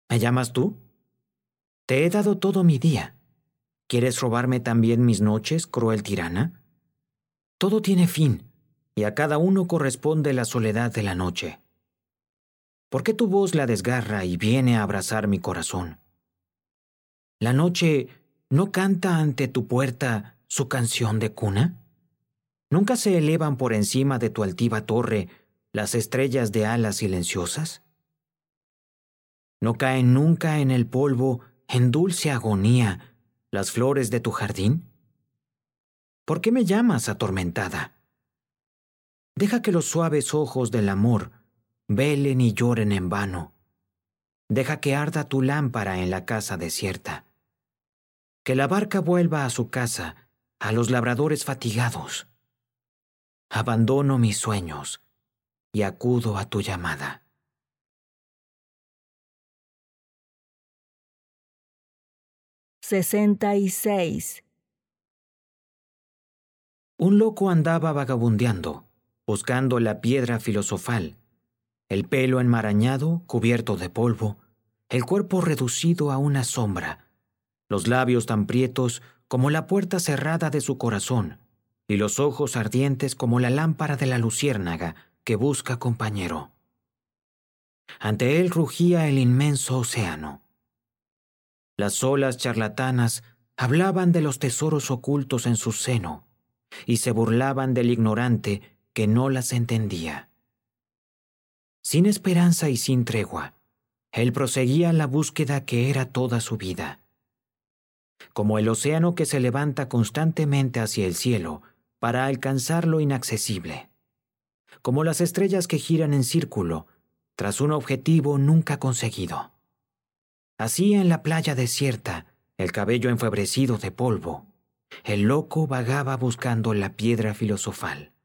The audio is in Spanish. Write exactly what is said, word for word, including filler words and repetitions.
¿Me llamas tú? Te he dado todo mi día. ¿Quieres robarme también mis noches, cruel tirana? Todo tiene fin, y a cada uno corresponde la soledad de la noche. ¿Por qué tu voz la desgarra y viene a abrazar mi corazón? ¿La noche no canta ante tu puerta su canción de cuna? ¿Nunca se elevan por encima de tu altiva torre las estrellas de alas silenciosas? ¿No caen nunca en el polvo, en dulce agonía, las flores de tu jardín? ¿Por qué me llamas atormentada? Deja que los suaves ojos del amor velen y lloren en vano. Deja que arda tu lámpara en la casa desierta. Que la barca vuelva a su casa, a los labradores fatigados. Abandono mis sueños y acudo a tu llamada. sesenta y seis. Un loco andaba vagabundeando, buscando la piedra filosofal, el pelo enmarañado, cubierto de polvo, el cuerpo reducido a una sombra, los labios tan prietos como la puerta cerrada de su corazón, y los ojos ardientes como la lámpara de la luciérnaga que busca compañero. Ante él rugía el inmenso océano. Las olas charlatanas hablaban de los tesoros ocultos en su seno, y se burlaban del ignorante que no las entendía. Sin esperanza y sin tregua, él proseguía la búsqueda que era toda su vida. Como el océano que se levanta constantemente hacia el cielo para alcanzar lo inaccesible. Como las estrellas que giran en círculo tras un objetivo nunca conseguido. Así en la playa desierta, el cabello enfebrecido de polvo, el loco vagaba buscando la piedra filosofal.